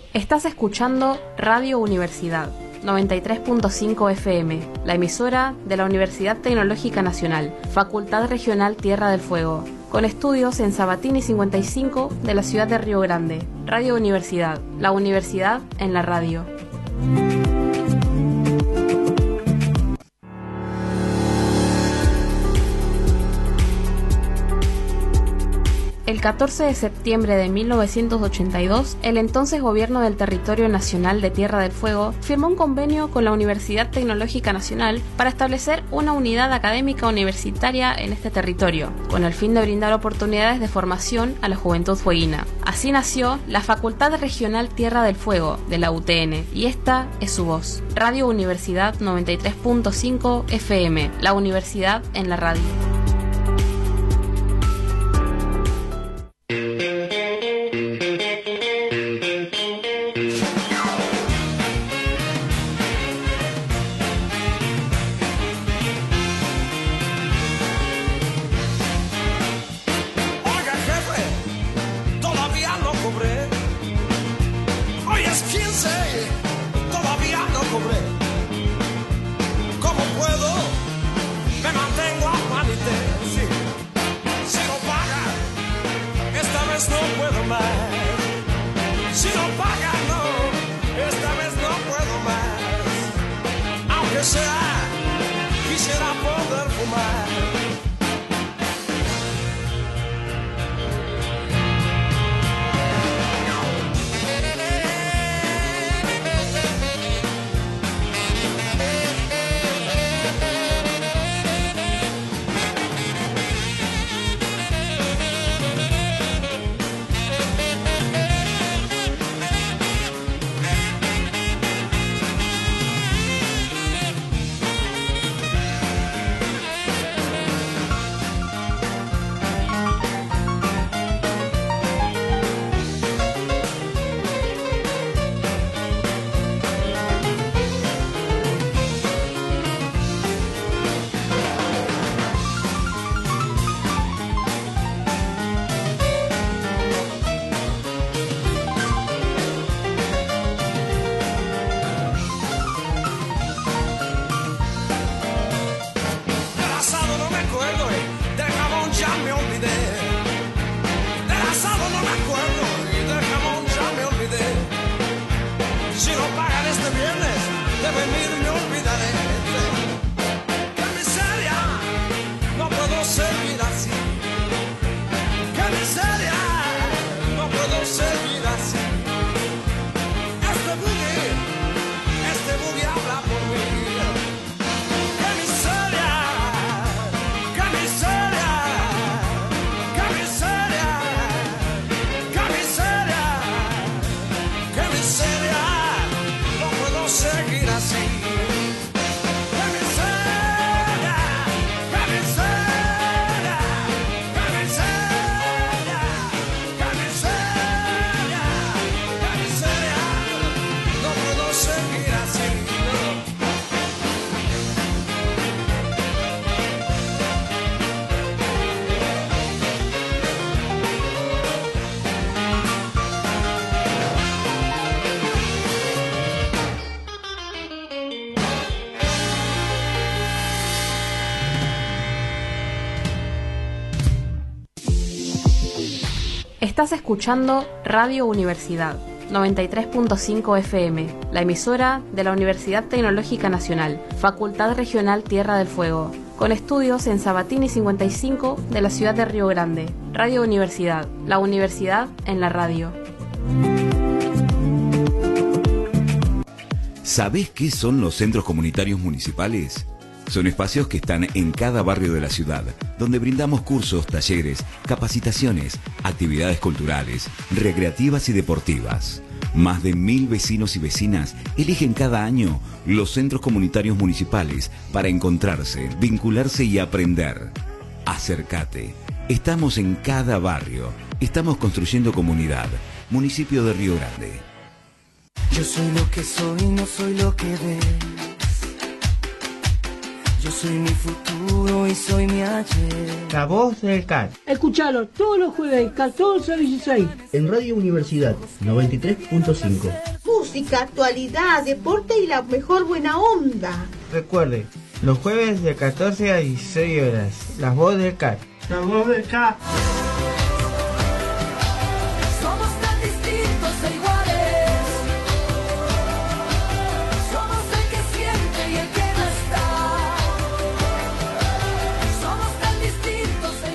Estás escuchando Radio Universidad 93.5 FM, la emisora de la Universidad Tecnológica Nacional, Facultad Regional Tierra del Fuego, con estudios en Sabatini 55 de la ciudad de Río Grande. Radio Universidad, la universidad en la radio. El 14 de septiembre de 1982, el entonces Gobierno del Territorio Nacional de Tierra del Fuego firmó un convenio con la Universidad Tecnológica Nacional para establecer una unidad académica universitaria en este territorio, con el fin de brindar oportunidades de formación a la juventud fueguina. Así nació la Facultad Regional Tierra del Fuego de la UTN, y esta es su voz. Radio Universidad 93.5 FM, la universidad en la radio. Estás escuchando Radio Universidad 93.5 FM, la emisora de la Universidad Tecnológica Nacional, Facultad Regional Tierra del Fuego, con estudios en Sabatini 55 de la ciudad de Río Grande. Radio Universidad, la universidad en la radio. ¿Sabés qué son los centros comunitarios municipales? Son espacios que están en cada barrio de la ciudad, donde brindamos cursos, talleres, capacitaciones, actividades culturales, recreativas y deportivas. Más de 1000 vecinos y vecinas eligen cada año los centros comunitarios municipales para encontrarse, vincularse y aprender. Acércate. Estamos en cada barrio. Estamos construyendo comunidad. Municipio de Río Grande. Yo soy lo que soy, no soy lo que ves. Yo soy mi futuro y soy mi ayer. La voz del CAT. Escuchalo todos los jueves, 14 a 16. En Radio Universidad 93.5. Música, actualidad, deporte y la mejor buena onda. Recuerde, los jueves de 14 a 16 horas. La voz del CAT. La voz del CAT. Somos tan distintos e iguales. Somos el que siente y el que no está. Somos tan distintos e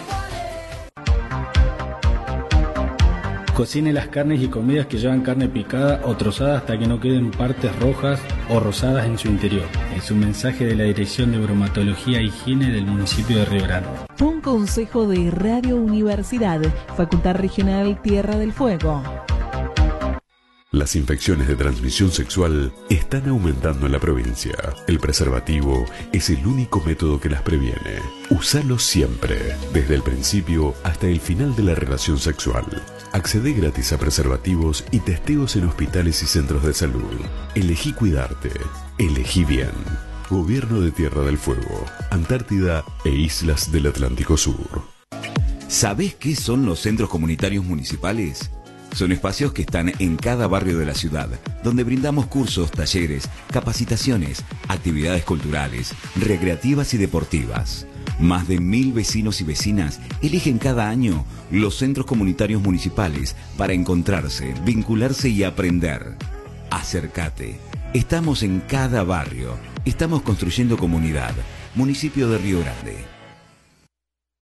iguales. Cocine las carnes y comidas que llevan carne picada o trozada hasta que no queden partes rojas o rosadas en su interior. Es un mensaje de la Dirección de Bromatología e Higiene del municipio de Río Grande. Un consejo de Radio Universidad, Facultad Regional Tierra del Fuego. Las infecciones de transmisión sexual están aumentando en la provincia. El preservativo es el único método que las previene. Úsalo siempre, desde el principio hasta el final de la relación sexual. Accede gratis a preservativos y testeos en hospitales y centros de salud. Elegí cuidarte. Elegí bien. Gobierno de Tierra del Fuego, Antártida e Islas del Atlántico Sur. ¿Sabés qué son los centros comunitarios municipales? Son espacios que están en cada barrio de la ciudad, donde brindamos cursos, talleres, capacitaciones, actividades culturales, recreativas y deportivas. Más de 1000 vecinos y vecinas eligen cada año los centros comunitarios municipales para encontrarse, vincularse y aprender. Acércate. Estamos en cada barrio. Estamos construyendo comunidad. Municipio de Río Grande.